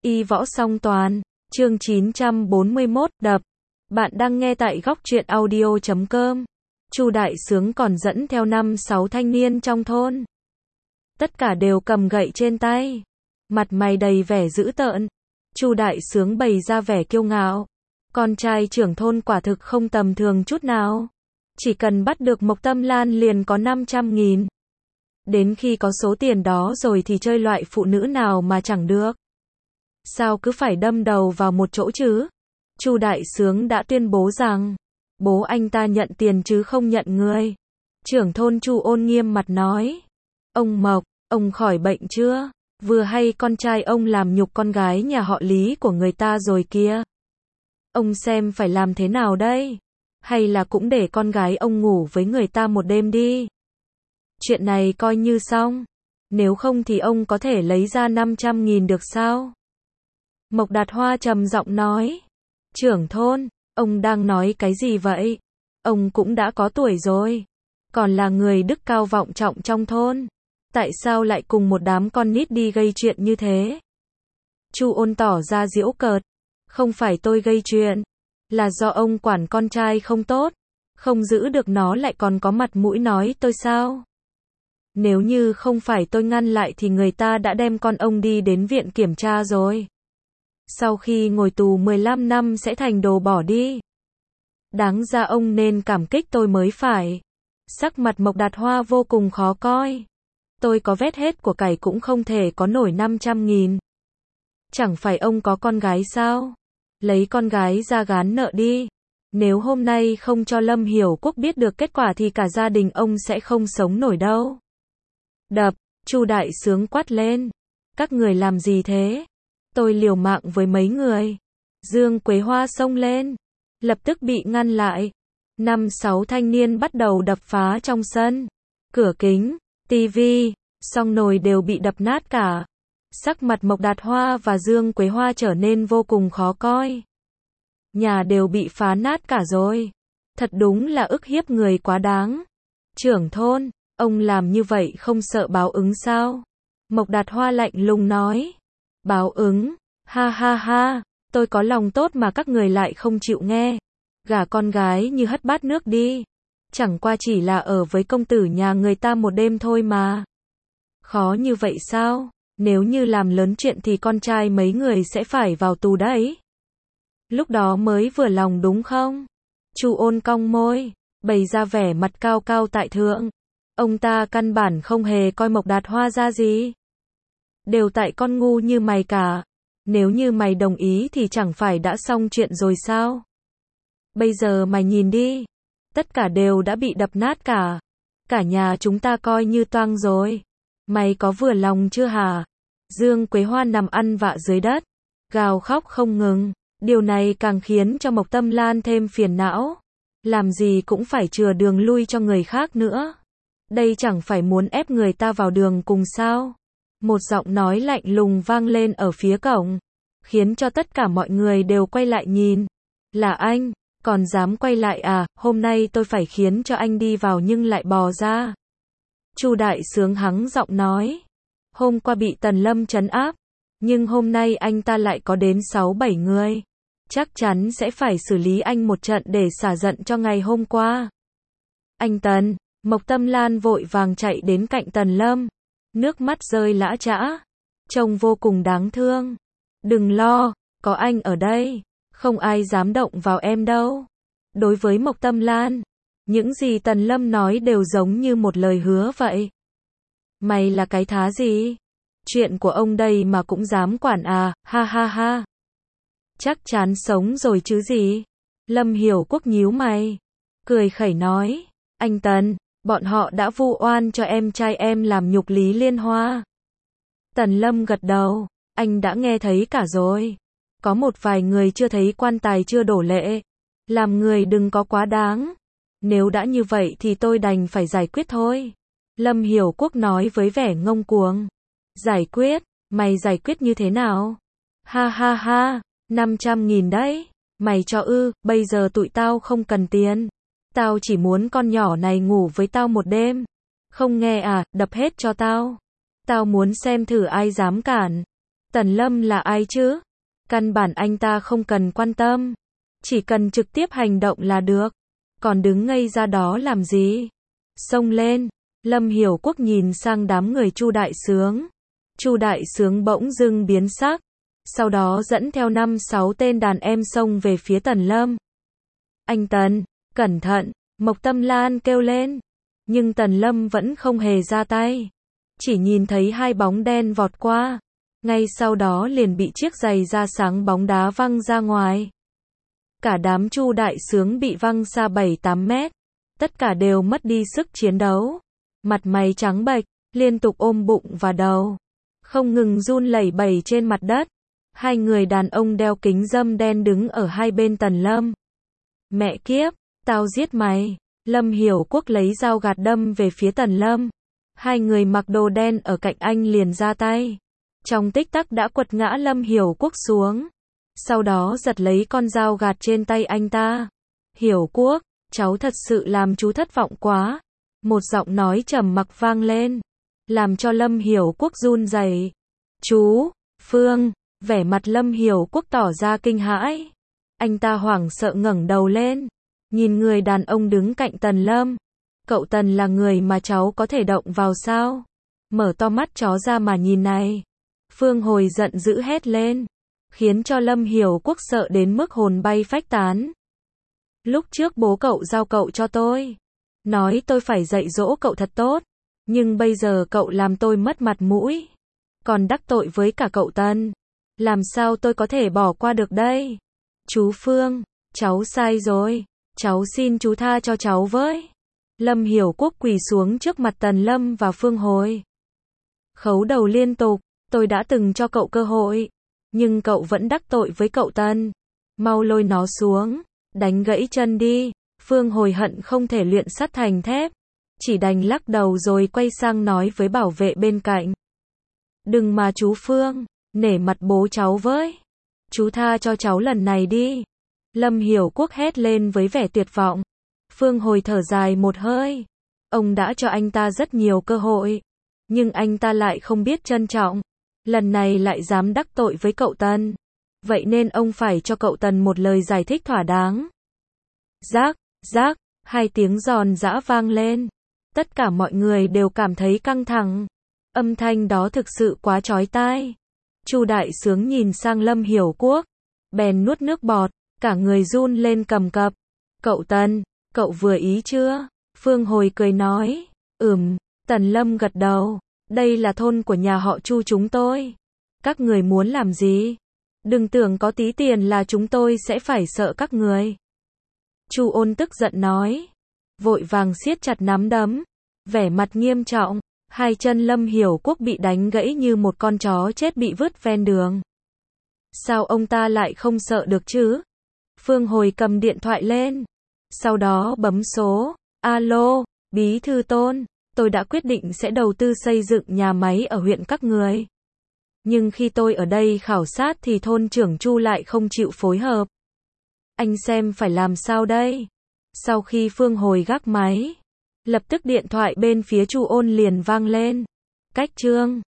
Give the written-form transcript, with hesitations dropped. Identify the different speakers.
Speaker 1: Y võ song toàn, chương 941, đập. Bạn đang nghe tại góc truyện audio.com. Chu Đại Sướng còn dẫn theo 5-6 thanh niên trong thôn. Tất cả đều cầm gậy trên tay. Mặt mày đầy vẻ dữ tợn. Chu Đại Sướng bày ra vẻ kiêu ngạo. Con trai trưởng thôn quả thực không tầm thường chút nào. Chỉ cần bắt được Mộc Tâm Lan liền có 500.000. Đến khi có số tiền đó rồi thì chơi loại phụ nữ nào mà chẳng được. Sao cứ phải đâm đầu vào một chỗ chứ? Chu Đại Sướng đã tuyên bố rằng, bố anh ta nhận tiền chứ không nhận người. Trưởng thôn Chu Ôn nghiêm mặt nói, ông Mộc, ông khỏi bệnh chưa? Vừa hay con trai ông làm nhục con gái nhà họ Lý của người ta rồi kia. Ông xem phải làm thế nào đây? Hay là cũng để con gái ông ngủ với người ta một đêm đi? Chuyện này coi như xong. Nếu không thì ông có thể lấy ra 500.000 được sao? Mộc Đạt Hoa trầm giọng nói. Trưởng thôn, ông đang nói cái gì vậy? Ông cũng đã có tuổi rồi. Còn là người đức cao vọng trọng trong thôn. Tại sao lại cùng một đám con nít đi gây chuyện như thế? Chu Ôn tỏ ra giễu cợt. Không phải tôi gây chuyện. Là do ông quản con trai không tốt. Không giữ được nó lại còn có mặt mũi nói tôi sao? Nếu như không phải tôi ngăn lại thì người ta đã đem con ông đi đến viện kiểm tra rồi. Sau khi ngồi tù 15 năm sẽ thành đồ bỏ đi. Đáng ra ông nên cảm kích tôi mới phải. Sắc mặt Mộc Đạt Hoa vô cùng khó coi. Tôi có vét hết của cải cũng không thể có nổi 500.000. Chẳng phải ông có con gái sao? Lấy con gái ra gán nợ đi. Nếu hôm nay không cho Lâm Hiểu Quốc biết được kết quả thì cả gia đình ông sẽ không sống nổi đâu. Đập, Chu Đại Sướng quát lên. Các người làm gì thế? Tôi liều mạng với mấy người. Dương Quế Hoa xông lên. Lập tức bị ngăn lại. 5-6 thanh niên bắt đầu đập phá trong sân. Cửa kính, tivi, song nồi đều bị đập nát cả. Sắc mặt Mộc Đạt Hoa và Dương Quế Hoa trở nên vô cùng khó coi. Nhà đều bị phá nát cả rồi. Thật đúng là ức hiếp người quá đáng. Trưởng thôn, ông làm như vậy không sợ báo ứng sao? Mộc Đạt Hoa lạnh lùng nói. Báo ứng, ha ha ha, tôi có lòng tốt mà các người lại không chịu nghe. Gả con gái như hất bát nước đi. Chẳng qua chỉ là ở với công tử nhà người ta một đêm thôi mà. Khó như vậy sao? Nếu như làm lớn chuyện thì con trai mấy người sẽ phải vào tù đấy. Lúc đó mới vừa lòng đúng không? Chu Ôn cong môi, bày ra vẻ mặt cao cao tại thượng. Ông ta căn bản không hề coi Mộc Đạt Hoa ra gì. Đều tại con ngu như mày cả. Nếu như mày đồng ý thì chẳng phải đã xong chuyện rồi sao? Bây giờ mày nhìn đi. Tất cả đều đã bị đập nát cả. Cả nhà chúng ta coi như toang rồi. Mày có vừa lòng chưa hả? Dương Quế Hoa nằm ăn vạ dưới đất. Gào khóc không ngừng. Điều này càng khiến cho Mộc Tâm Lan thêm phiền não. Làm gì cũng phải chừa đường lui cho người khác nữa. Đây chẳng phải muốn ép người ta vào đường cùng sao? Một giọng nói lạnh lùng vang lên ở phía cổng. Khiến cho tất cả mọi người đều quay lại nhìn. Là anh, còn dám quay lại à? Hôm nay tôi phải khiến cho anh đi vào nhưng lại bò ra. Chu Đại Sướng hắng giọng nói. Hôm qua bị Tần Lâm trấn áp. Nhưng hôm nay anh ta lại có đến 6-7 người. Chắc chắn sẽ phải xử lý anh một trận để xả giận cho ngày hôm qua. Anh Tần, Mộc Tâm Lan vội vàng chạy đến cạnh Tần Lâm. Nước mắt rơi lã chã. Trông vô cùng đáng thương. Đừng lo, có anh ở đây. Không ai dám động vào em đâu. Đối với Mộc Tâm Lan, những gì Tần Lâm nói đều giống như một lời hứa vậy. Mày là cái thá gì? Chuyện của ông đây mà cũng dám quản à? Ha ha ha. Chắc chắn sống rồi chứ gì? Lâm Hiểu Quốc nhíu mày. Cười khẩy nói. Anh Tần, bọn họ đã vu oan cho em trai em làm nhục Lý Liên Hoa. Tần Lâm gật đầu. Anh đã nghe thấy cả rồi. Có một vài người chưa thấy quan tài chưa đổ lệ. Làm người đừng có quá đáng. Nếu đã như vậy thì tôi đành phải giải quyết thôi. Lâm Hiểu Quốc nói với vẻ ngông cuồng. Giải quyết? Mày giải quyết như thế nào? Ha ha ha, 500.000 đấy. Mày cho ư? Bây giờ tụi tao không cần tiền. Tao chỉ muốn con nhỏ này ngủ với tao một đêm. Không nghe à? Đập hết cho tao. Tao muốn xem thử ai dám cản. Tần Lâm là ai chứ? Căn bản anh ta không cần quan tâm. Chỉ cần trực tiếp hành động là được. Còn đứng ngây ra đó làm gì? Xông lên. Lâm Hiểu Quốc nhìn sang đám người Chu Đại Sướng. Chu Đại Sướng bỗng dưng biến sắc. Sau đó dẫn theo 5-6 tên đàn em xông về phía Tần Lâm. Anh Tần, cẩn thận, Mộc Tâm Lan kêu lên. Nhưng Tần Lâm vẫn không hề ra tay. Chỉ nhìn thấy hai bóng đen vọt qua. Ngay sau đó liền bị chiếc giày da sáng bóng đá văng ra ngoài. Cả đám Chu Đại Sướng bị văng xa 7-8 mét. Tất cả đều mất đi sức chiến đấu. Mặt mày trắng bệch, liên tục ôm bụng và đầu. Không ngừng run lẩy bẩy trên mặt đất. Hai người đàn ông đeo kính râm đen đứng ở hai bên Tần Lâm. Mẹ kiếp, tao giết mày. Lâm Hiểu Quốc lấy dao gạt đâm về phía Tần Lâm. Hai người mặc đồ đen ở cạnh anh liền ra tay. Trong tích tắc đã quật ngã Lâm Hiểu Quốc xuống. Sau đó giật lấy con dao gạt trên tay anh ta. Hiểu Quốc, cháu thật sự làm chú thất vọng quá. Một giọng nói trầm mặc vang lên. Làm cho Lâm Hiểu Quốc run rẩy. Chú, Phương, vẻ mặt Lâm Hiểu Quốc tỏ ra kinh hãi. Anh ta hoảng sợ ngẩng đầu lên. Nhìn người đàn ông đứng cạnh Tần Lâm. Cậu Tần là người mà cháu có thể động vào sao? Mở to mắt chó ra mà nhìn này. Phương Hồi giận dữ hét lên. Khiến cho Lâm Hiểu Quốc sợ đến mức hồn bay phách tán. Lúc trước bố cậu giao cậu cho tôi. Nói tôi phải dạy dỗ cậu thật tốt. Nhưng bây giờ cậu làm tôi mất mặt mũi. Còn đắc tội với cả cậu Tần. Làm sao tôi có thể bỏ qua được đây? Chú Phương, cháu sai rồi. Cháu xin chú tha cho cháu với. Lâm Hiểu Quốc quỳ xuống trước mặt Tần Lâm và Phương Hồi. Khấu đầu liên tục. Tôi đã từng cho cậu cơ hội. Nhưng cậu vẫn đắc tội với cậu Tần. Mau lôi nó xuống. Đánh gãy chân đi. Phương Hồi hận không thể luyện sắt thành thép. Chỉ đành lắc đầu rồi quay sang nói với bảo vệ bên cạnh. Đừng mà chú Phương. Nể mặt bố cháu với. Chú tha cho cháu lần này đi. Lâm Hiểu Quốc hét lên với vẻ tuyệt vọng. Phương Hồi thở dài một hơi. Ông đã cho anh ta rất nhiều cơ hội. Nhưng anh ta lại không biết trân trọng. Lần này lại dám đắc tội với cậu Tần. Vậy nên ông phải cho cậu Tần một lời giải thích thỏa đáng. Rác, rác, hai tiếng giòn giã vang lên. Tất cả mọi người đều cảm thấy căng thẳng. Âm thanh đó thực sự quá chói tai. Chu Đại Sướng nhìn sang Lâm Hiểu Quốc. Bèn nuốt nước bọt. Cả người run lên cầm cập. Cậu Tần, cậu vừa ý chưa? Phương Hồi cười nói. Tần Lâm gật đầu. Đây là thôn của nhà họ Chu chúng tôi. Các người muốn làm gì? Đừng tưởng có tí tiền là chúng tôi sẽ phải sợ các người. Chu Ôn tức giận nói. Vội vàng siết chặt nắm đấm. Vẻ mặt nghiêm trọng. Hai chân Lâm Hiểu Quốc bị đánh gãy như một con chó chết bị vứt ven đường. Sao ông ta lại không sợ được chứ? Phương Hồi cầm điện thoại lên. Sau đó bấm số. Alo, Bí thư Tôn. Tôi đã quyết định sẽ đầu tư xây dựng nhà máy ở huyện các người. Nhưng khi tôi ở đây khảo sát thì thôn trưởng Chu lại không chịu phối hợp. Anh xem phải làm sao đây? Sau khi Phương Hồi gác máy, lập tức điện thoại bên phía Chu Ôn liền vang lên. Cách Trương,